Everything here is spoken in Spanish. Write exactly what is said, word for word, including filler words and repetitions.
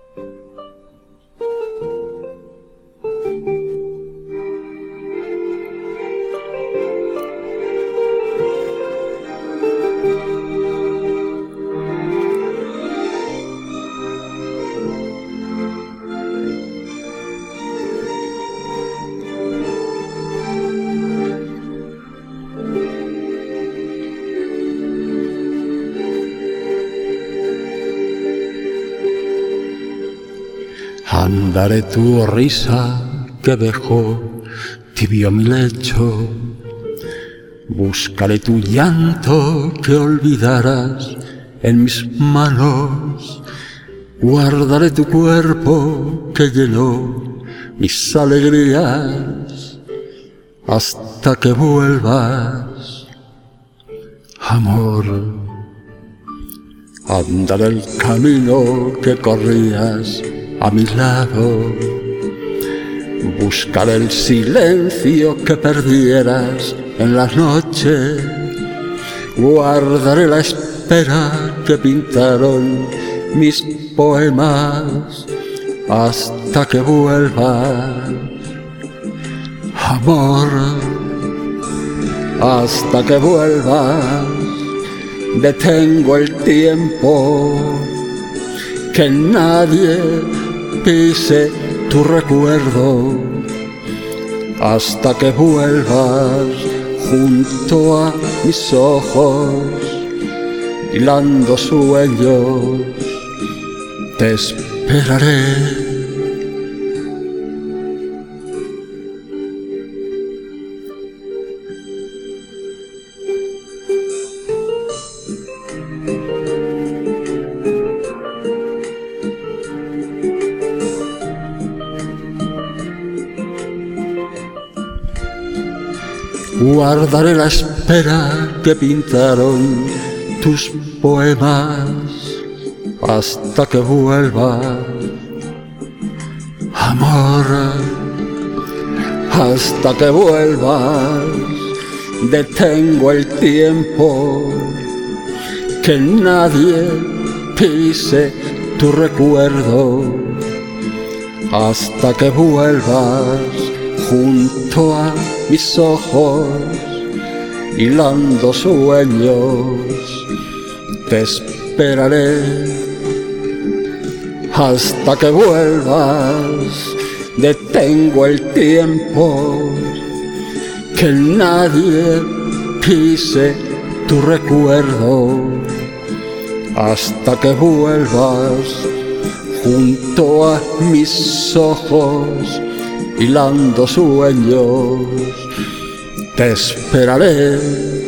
Andaré tu risa que dejó tibio mi lecho, buscaré tu llanto que olvidarás en mis manos, guardaré tu cuerpo que llenó mis alegrías hasta que vuelvas, amor. Andaré el camino que corrías a mi lado, buscaré el silencio que perdieras en la noche, guardaré la espera que pintaron mis poemas hasta que vuelvas, amor, hasta que vuelvas. Detengo el tiempo, que nadie pise tu recuerdo hasta que vuelvas junto a mis ojos, hilando sueños, te esperaré. Guardaré la espera que pintaron tus poemas hasta que vuelvas, amor, hasta que vuelvas. Detengo el tiempo, que nadie pise tu recuerdo hasta que vuelvas junto a mis ojos, hilando sueños, te esperaré hasta que vuelvas. Detengo el tiempo, que nadie pise tu recuerdo hasta que vuelvas junto a mis ojos, hilando sueños, te esperaré.